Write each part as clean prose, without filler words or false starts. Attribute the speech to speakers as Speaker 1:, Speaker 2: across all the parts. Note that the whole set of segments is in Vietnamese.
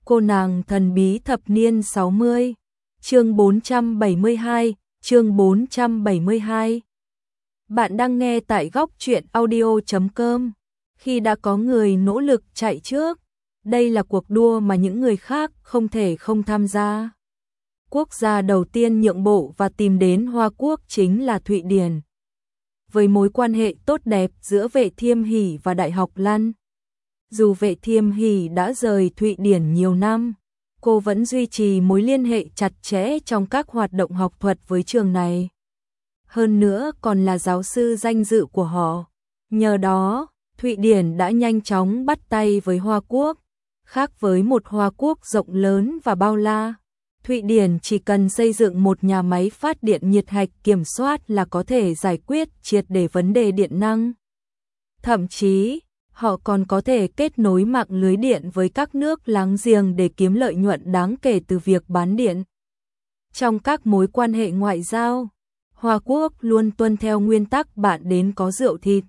Speaker 1: Cô nàng thần bí thập niên 60, chương 472, chương 472. Bạn đang nghe tại góc truyện audio.com. Khi đã có người nỗ lực chạy trước, đây là cuộc đua mà những người khác không thể không tham gia. Quốc gia đầu tiên nhượng bộ và tìm đến Hoa Quốc chính là Thụy Điển. Với mối quan hệ tốt đẹp giữa Vệ Thiêm Hỷ và Đại học Lăn, dù Vệ Thiêm Hỷ đã rời Thụy Điển nhiều năm, cô vẫn duy trì mối liên hệ chặt chẽ trong các hoạt động học thuật với trường này. Hơn nữa còn là giáo sư danh dự của họ. Nhờ đó, Thụy Điển đã nhanh chóng bắt tay với Hoa Quốc. Khác với một Hoa Quốc rộng lớn và bao la, Thụy Điển chỉ cần xây dựng một nhà máy phát điện nhiệt hạch kiểm soát là có thể giải quyết triệt để vấn đề điện năng. Thậm chí, họ còn có thể kết nối mạng lưới điện với các nước láng giềng để kiếm lợi nhuận đáng kể từ việc bán điện. Trong các mối quan hệ ngoại giao, Hoa Quốc luôn tuân theo nguyên tắc bạn đến có rượu thịt,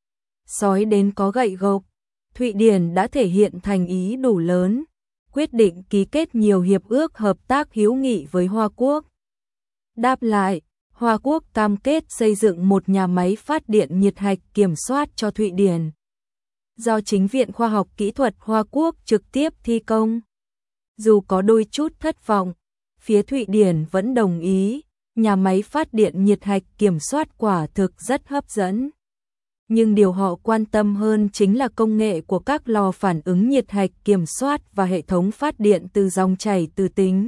Speaker 1: sói đến có gậy gộc. Thụy Điển đã thể hiện thành ý đủ lớn, quyết định ký kết nhiều hiệp ước hợp tác hữu nghị với Hoa Quốc. Đáp lại, Hoa Quốc cam kết xây dựng một nhà máy phát điện nhiệt hạch kiểm soát cho Thụy Điển, do chính Viện Khoa học Kỹ thuật Hoa Quốc trực tiếp thi công. Dù có đôi chút thất vọng, phía Thụy Điển vẫn đồng ý, nhà máy phát điện nhiệt hạch kiểm soát quả thực rất hấp dẫn. Nhưng điều họ quan tâm hơn chính là công nghệ của các lò phản ứng nhiệt hạch kiểm soát và hệ thống phát điện từ dòng chảy từ tính.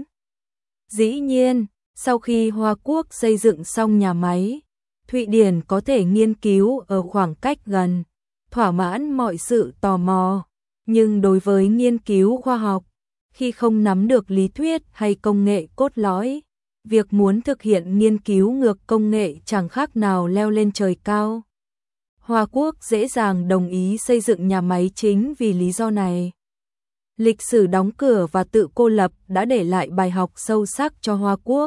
Speaker 1: Dĩ nhiên, sau khi Hoa Quốc xây dựng xong nhà máy, Thụy Điển có thể nghiên cứu ở khoảng cách gần, thỏa mãn mọi sự tò mò. Nhưng đối với nghiên cứu khoa học, khi không nắm được lý thuyết hay công nghệ cốt lõi, việc muốn thực hiện nghiên cứu ngược công nghệ chẳng khác nào leo lên trời cao. Hoa Quốc dễ dàng đồng ý xây dựng nhà máy chính vì lý do này. Lịch sử đóng cửa và tự cô lập đã để lại bài học sâu sắc cho Hoa Quốc.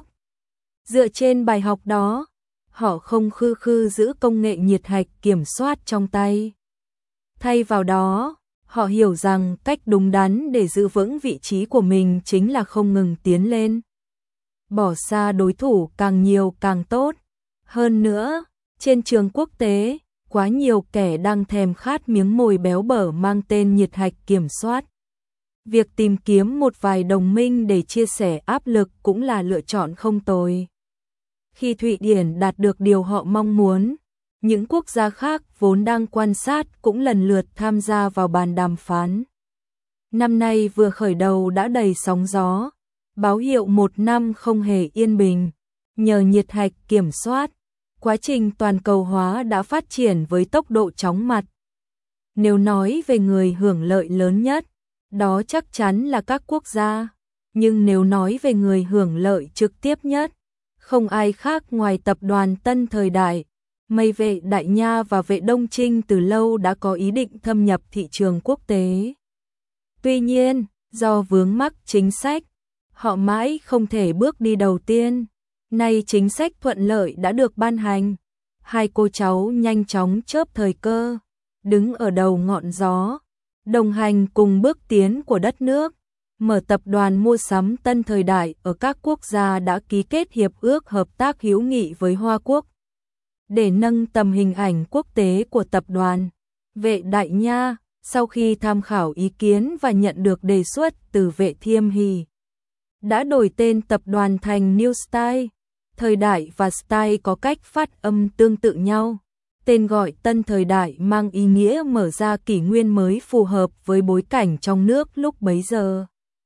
Speaker 1: Dựa trên bài học đó, họ không khư khư giữ công nghệ nhiệt hạch kiểm soát trong tay. Thay vào đó, họ hiểu rằng cách đúng đắn để giữ vững vị trí của mình chính là không ngừng tiến lên. Bỏ xa đối thủ càng nhiều càng tốt. Hơn nữa, trên trường quốc tế, quá nhiều kẻ đang thèm khát miếng mồi béo bở mang tên nhiệt hạch kiểm soát. Việc tìm kiếm một vài đồng minh để chia sẻ áp lực cũng là lựa chọn không tồi. Khi Thụy Điển đạt được điều họ mong muốn, những quốc gia khác vốn đang quan sát cũng lần lượt tham gia vào bàn đàm phán. Năm nay vừa khởi đầu đã đầy sóng gió, báo hiệu một năm không hề yên bình. Nhờ nhiệt hạch kiểm soát, quá trình toàn cầu hóa đã phát triển với tốc độ chóng mặt. Nếu nói về người hưởng lợi lớn nhất, đó chắc chắn là các quốc gia. Nhưng nếu nói về người hưởng lợi trực tiếp nhất, không ai khác ngoài tập đoàn Tân Thời Đại. Vệ Đại Nha và Vệ Đông Trinh từ lâu đã có ý định thâm nhập thị trường quốc tế. Tuy nhiên, do vướng mắc chính sách, họ mãi không thể bước đi đầu tiên. Nay chính sách thuận lợi đã được ban hành, hai cô cháu nhanh chóng chớp thời cơ, đứng ở đầu ngọn gió, đồng hành cùng bước tiến của đất nước. Mở tập đoàn mua sắm Tân Thời Đại ở các quốc gia đã ký kết hiệp ước hợp tác hữu nghị với Hoa Quốc. Để nâng tầm hình ảnh quốc tế của tập đoàn, Vệ Đại Nha, sau khi tham khảo ý kiến và nhận được đề xuất từ Vệ Thiêm Hỷ, đã đổi tên tập đoàn thành New Style. Thời Đại và Style có cách phát âm tương tự nhau. Tên gọi Tân Thời Đại mang ý nghĩa mở ra kỷ nguyên mới phù hợp với bối cảnh trong nước lúc bấy giờ.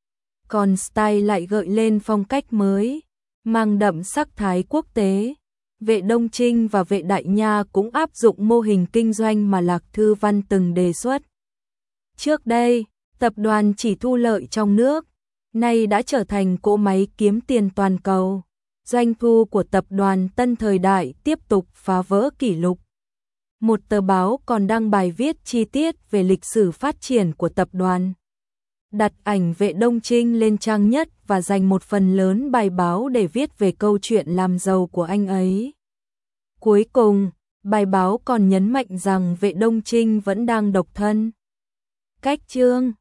Speaker 1: Còn Style lại gợi lên phong cách mới, mang đậm sắc thái quốc tế. Vệ Đông Trinh và Vệ Đại Nha cũng áp dụng mô hình kinh doanh mà Lạc Thư Văn từng đề xuất. Trước đây, tập đoàn chỉ thu lợi trong nước, nay đã trở thành cỗ máy kiếm tiền toàn cầu. Doanh thu của tập đoàn Tân Thời Đại tiếp tục phá vỡ kỷ lục. Một tờ báo còn đăng bài viết chi tiết về lịch sử phát triển của tập đoàn, đặt ảnh Vệ Đông Trinh lên trang nhất và dành một phần lớn bài báo để viết về câu chuyện làm giàu của anh ấy. Cuối cùng, bài báo còn nhấn mạnh rằng Vệ Đông Trinh vẫn đang độc thân. Cách chương